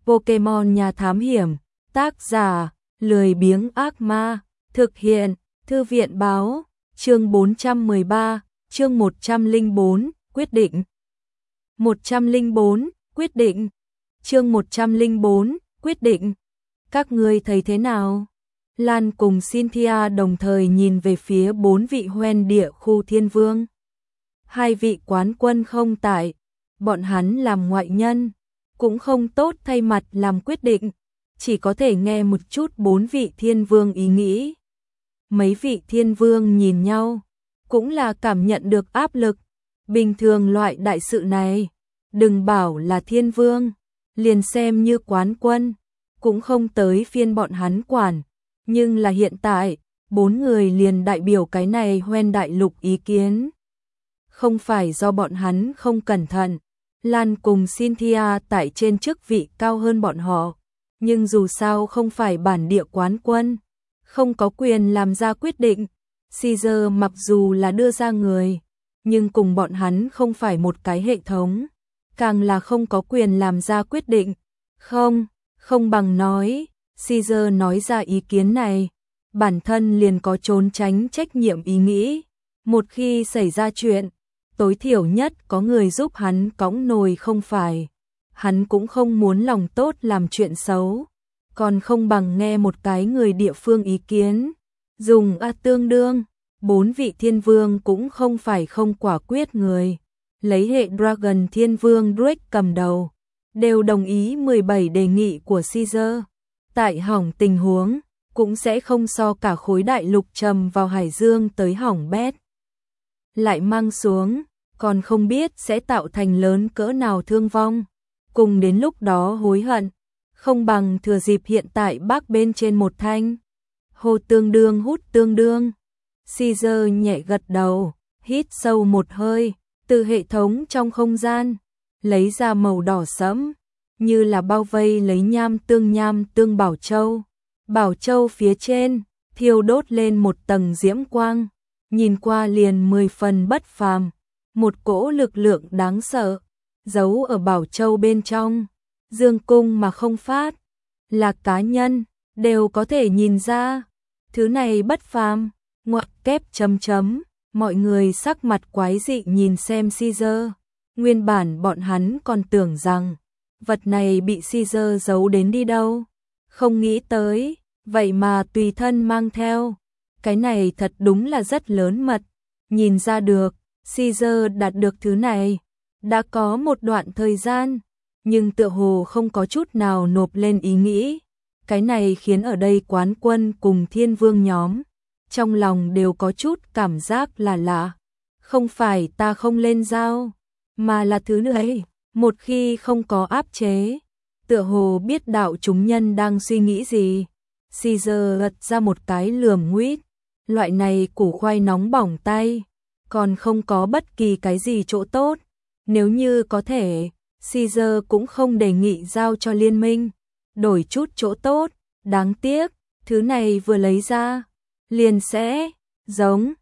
Pokemon nhà thám hiểm, tác giả, lười biếng ác ma, thực hiện, thư viện báo, chương 413, chương 104, quyết định. 104, quyết định. Chương 104, quyết định. Các ngươi thấy thế nào? Lan cùng Cynthia đồng thời nhìn về phía 4 vị hoen địa khu thiên vương. 2 vị quán quân không tại, bọn hắn làm ngoại nhân, cũng không tốt thay mặt làm quyết định, chỉ có thể nghe một chút 4 vị thiên vương ý nghĩ. Mấy vị thiên vương nhìn nhau, cũng là cảm nhận được áp lực. Bình thường loại đại sự này, đừng bảo là thiên vương, liền xem như quán quân, cũng không tới phiên bọn hắn quản. Nhưng là hiện tại, 4 người liền đại biểu cái này hoen đại lục ý kiến. Không phải do bọn hắn không cẩn thận, Lan cùng Cynthia tại trên chức vị cao hơn bọn họ, nhưng dù sao không phải bản địa quán quân, không có quyền làm ra quyết định. Caesar mặc dù là đưa ra người, nhưng cùng bọn hắn không phải một cái hệ thống, càng là không có quyền làm ra quyết định. Không bằng nói, Caesar nói ra ý kiến này, bản thân liền có trốn tránh trách nhiệm ý nghĩ. Một khi xảy ra chuyện, tối thiểu nhất có người giúp hắn cõng nồi không phải. Hắn cũng không muốn lòng tốt làm chuyện xấu, còn không bằng nghe một cái người địa phương ý kiến. Dùng tương đương, 4 vị thiên vương cũng không phải không quả quyết người. Lấy hệ Dragon thiên vương Drake cầm đầu, đều đồng ý 17 đề nghị của Caesar. Tại hỏng tình huống, cũng sẽ không so cả khối đại lục trầm vào hải dương tới hỏng bét. Lại mang xuống, còn không biết sẽ tạo thành lớn cỡ nào thương vong. Cùng đến lúc đó hối hận, không bằng thừa dịp hiện tại bác bên trên một thanh. Hô tương đương hút tương đương. Caesar nhẹ gật đầu, hít sâu một hơi, từ hệ thống trong không gian, lấy ra màu đỏ sẫm, như là bao vây lấy nham tương bảo châu. Bảo châu phía trên, thiêu đốt lên một tầng diễm quang, nhìn qua liền 10 phần bất phàm, một cỗ lực lượng đáng sợ, giấu ở bảo châu bên trong, dương cung mà không phát, là cá nhân, đều có thể nhìn ra, thứ này bất phàm, ngoặc kép chấm chấm, mọi người sắc mặt quái dị nhìn xem Caesar, nguyên bản bọn hắn còn tưởng rằng, vật này bị Caesar giấu đến đi đâu, không nghĩ tới, vậy mà tùy thân mang theo, cái này thật đúng là rất lớn mật, nhìn ra được, Caesar đạt được thứ này, đã có một đoạn thời gian, nhưng tựa hồ không có chút nào nộp lên ý nghĩ, cái này khiến ở đây quán quân cùng thiên vương nhóm, trong lòng đều có chút cảm giác là lạ, không phải ta không lên giao, mà là thứ này, một khi không có áp chế, tựa hồ biết đạo chúng nhân đang suy nghĩ gì. Caesar gật ra một cái lườm nguýt, loại này củ khoai nóng bỏng tay, còn không có bất kỳ cái gì chỗ tốt, nếu như có thể, Caesar cũng không đề nghị giao cho liên minh, đổi chút chỗ tốt, đáng tiếc, thứ này vừa lấy ra, liền sẽ, giống,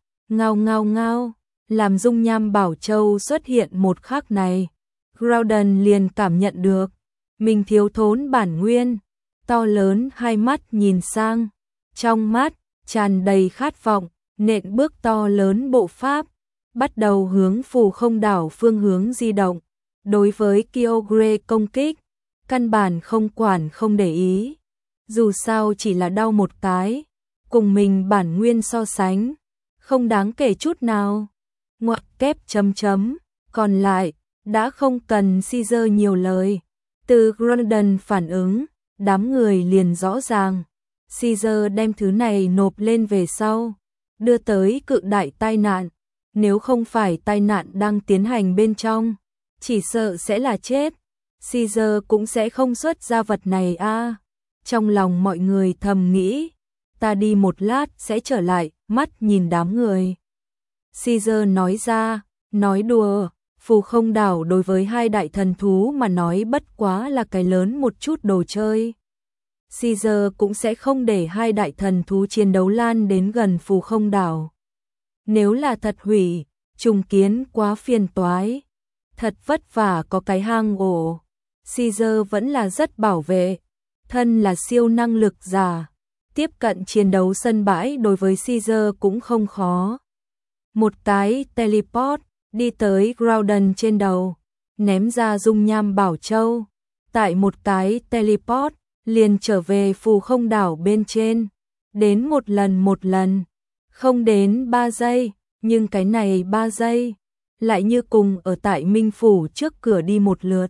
ngao, làm dung nham bảo châu xuất hiện một khắc này, Groudon liền cảm nhận được, mình thiếu thốn bản nguyên, to lớn hai mắt nhìn sang, trong mắt, tràn đầy khát vọng, nện bước to lớn bộ pháp, bắt đầu hướng phù không đảo phương hướng di động, đối với Kyogre công kích, căn bản không quản không để ý, dù sao chỉ là đau một cái, cùng mình bản nguyên so sánh, không đáng kể chút nào, ngoặc kép chấm chấm, còn lại, đã không cần Caesar nhiều lời, từ Groudon phản ứng, đám người liền rõ ràng, Caesar đem thứ này nộp lên về sau, đưa tới cự đại tai nạn, nếu không phải tai nạn đang tiến hành bên trong, chỉ sợ sẽ là chết, Caesar cũng sẽ không xuất ra vật này a. Trong lòng mọi người thầm nghĩ, ta đi một lát sẽ trở lại, mắt nhìn đám người. Caesar nói ra, nói đùa, phù không đảo đối với 2 đại thần thú mà nói bất quá là cái lớn một chút đồ chơi. Caesar cũng sẽ không để 2 đại thần thú chiến đấu lan đến gần phù không đảo. Nếu là thật hủy, trùng kiến quá phiền toái. Thật vất vả có cái hang ổ, Caesar vẫn là rất bảo vệ, thân là siêu năng lực giả. Tiếp cận chiến đấu sân bãi đối với Caesar cũng không khó. Một cái teleport đi tới Groudon trên đầu, ném ra dung nham bảo châu. Tại một cái teleport liền trở về phù không đảo bên trên. Đến một lần, không đến 3 giây, nhưng cái này 3 giây, lại như cùng ở tại Minh Phủ trước cửa đi một lượt.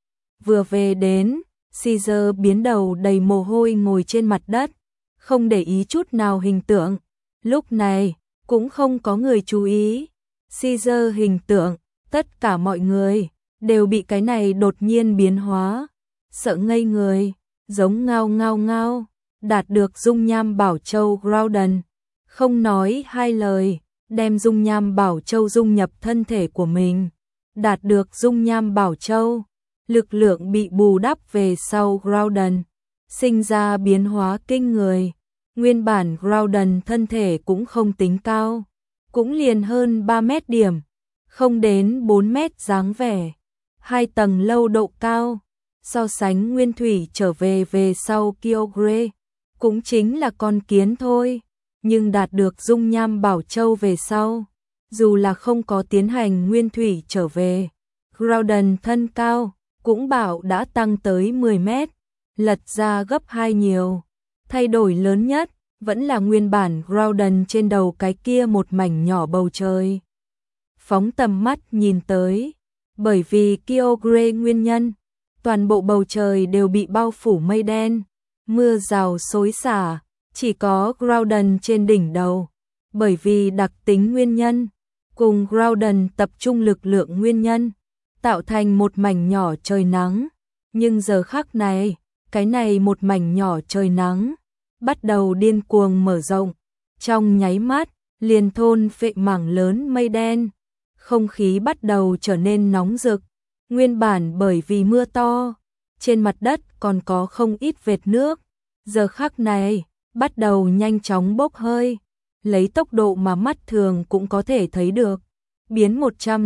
Vừa về đến, Caesar biến đầu đầy mồ hôi ngồi trên mặt đất, không để ý chút nào hình tượng. Lúc này, cũng không có người chú ý. Caesar hình tượng, tất cả mọi người đều bị cái này đột nhiên biến hóa, sợ ngây người, giống ngao, đạt được dung nham bảo châu Groudon, không nói hai lời, đem dung nham bảo châu dung nhập thân thể của mình, đạt được dung nham bảo châu, lực lượng bị bù đắp về sau Groudon, sinh ra biến hóa kinh người. Nguyên bản Groudon thân thể cũng không tính cao, cũng liền hơn 3 mét điểm, không đến 4 mét dáng vẻ, 2 tầng lâu độ cao, so sánh nguyên thủy trở về sau Kyogre, cũng chính là con kiến thôi, nhưng đạt được dung nham bảo châu về sau, dù là không có tiến hành nguyên thủy trở về, Groudon thân cao cũng bảo đã tăng tới 10 mét, lật ra gấp 2 nhiều. Thay đổi lớn nhất vẫn là nguyên bản Groudon trên đầu cái kia một mảnh nhỏ bầu trời. Phóng tầm mắt nhìn tới, bởi vì Kyogre nguyên nhân, toàn bộ bầu trời đều bị bao phủ mây đen, mưa rào xối xả, chỉ có Groudon trên đỉnh đầu, bởi vì đặc tính nguyên nhân, cùng Groudon tập trung lực lượng nguyên nhân, tạo thành một mảnh nhỏ trời nắng, nhưng giờ khắc này, cái này một mảnh nhỏ trời nắng bắt đầu điên cuồng mở rộng, trong nháy mắt, liền thôn phệ mảng lớn mây đen, không khí bắt đầu trở nên nóng rực, nguyên bản bởi vì mưa to, trên mặt đất còn có không ít vệt nước, giờ khắc này, bắt đầu nhanh chóng bốc hơi, lấy tốc độ mà mắt thường cũng có thể thấy được, biến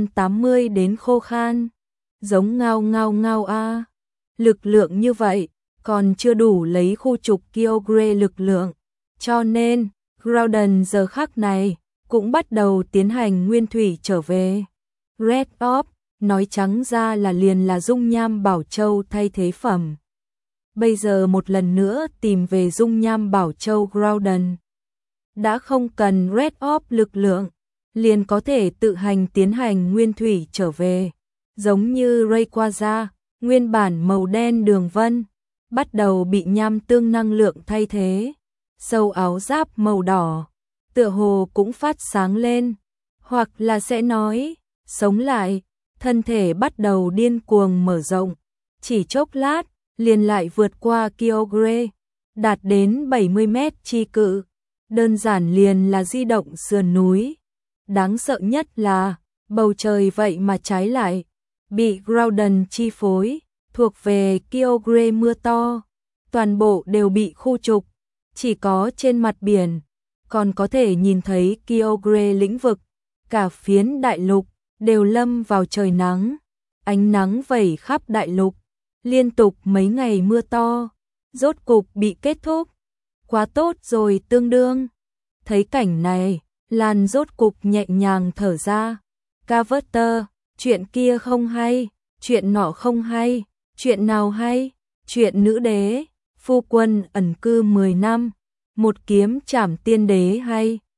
180 đến khô khan, giống ngao a. Lực lượng như vậy, còn chưa đủ lấy khu trục Kyogre lực lượng, cho nên, Groudon giờ khắc này, cũng bắt đầu tiến hành nguyên thủy trở về. Red Orb, nói trắng ra là liền là dung nham bảo châu thay thế phẩm. Bây giờ một lần nữa tìm về dung nham bảo châu Groudon. Đã không cần Red Orb lực lượng, liền có thể tự hành tiến hành nguyên thủy trở về. Giống như Rayquaza, nguyên bản màu đen đường vân, bắt đầu bị nham tương năng lượng thay thế. Sâu áo giáp màu đỏ, tựa hồ cũng phát sáng lên, hoặc là sẽ nói, sống lại, thân thể bắt đầu điên cuồng mở rộng, chỉ chốc lát, liền lại vượt qua Kyogre, đạt đến 70 mét chi cự, đơn giản liền là di động sườn núi. Đáng sợ nhất là, bầu trời vậy mà trái lại, bị Groudon chi phối, thuộc về Kyogre mưa to, toàn bộ đều bị khu trục, chỉ có trên mặt biển, còn có thể nhìn thấy Kyogre lĩnh vực, cả phiến đại lục, đều lâm vào trời nắng, ánh nắng vẩy khắp đại lục, liên tục mấy ngày mưa to, rốt cục bị kết thúc, quá tốt rồi tương đương. Thấy cảnh này, Lan rốt cục nhẹ nhàng thở ra, Carver, chuyện kia không hay, chuyện nọ không hay, chuyện nào hay, chuyện nữ đế, phu quân ẩn cư 10 năm, một kiếm trảm tiên đế hay.